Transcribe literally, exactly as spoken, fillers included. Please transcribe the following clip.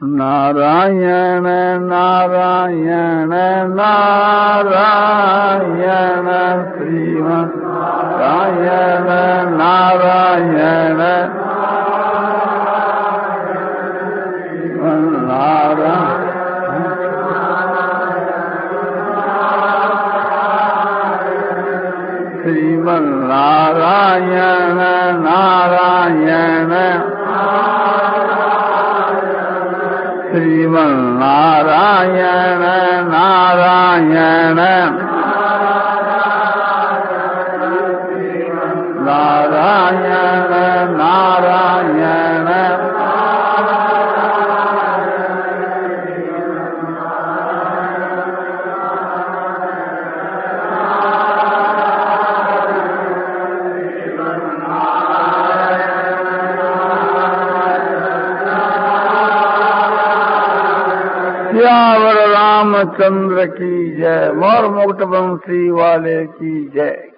नारायण नारायण नारायण श्रीमन्नारायण नारायण श्रीमन्नारायण नारायण श्रीमन्नारायण नारायण नारायण नारायण सियावर रामचंद्र की जय। मोर मुकुट बंसी वाले की जय।